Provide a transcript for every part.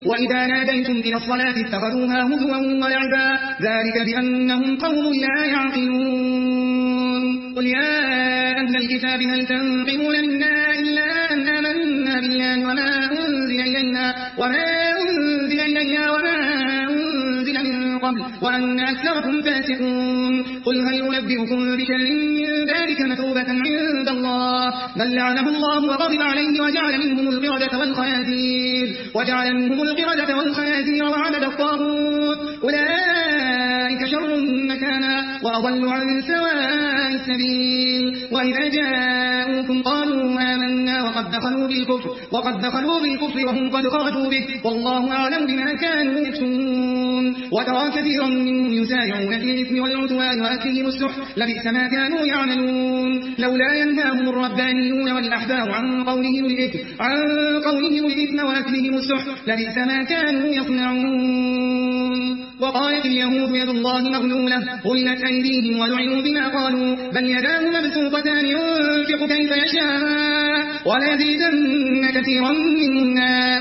وإذا ناديتم إلى الصلاة اتخذوها هزوا ولعبا ذلك بأنهم قوم لا يعقلون قل يا أهل الكتاب هل تنقمون منا إلا أن آمنا بالله وما أنزل إلينا وما أنزل من قبل وأن أكثركم فاسقون قل هل أنبئكم بشر من ذلك مثوبة عند الله بل لعنه الله وغضب عليه وجعل منهم القردة والخنازير وعبد الطاغوت أولئك شر مكانا وأضل عن سواء السبيل وإذا جاءوكم قالوا آمنا وقد دخلوا بالكفر وهم قد خرجوا به والله أعلم بما كانوا يكتمون وترى كثيرا منهم يسارعون في الإثم والعدوان وأكلهم السحت لبئس ما كانوا يعملون لولا ينهاهم الربانيون والأحبار عن قولهم الإثم وأكلهم السحت لبئس ما كانوا يصنعون وقالت اليهود يد الله مغلولة غلت أيديهم ولعنوا بما قالوا بل يداه مبسوطتان ينفق كيف يشاء وليزيدن كثيرا منهم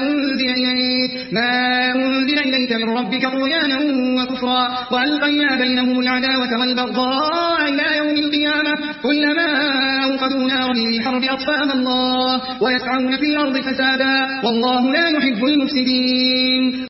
ما أنزل إليك من ربك طغيانا وكفرا وألقينا بينهم العداوة والبغضاء إلى يوم القيامة كلما أوقدوا نارا للحرب أطفاها الله ويسعون في الأرض فسادا والله لا يحب المفسدين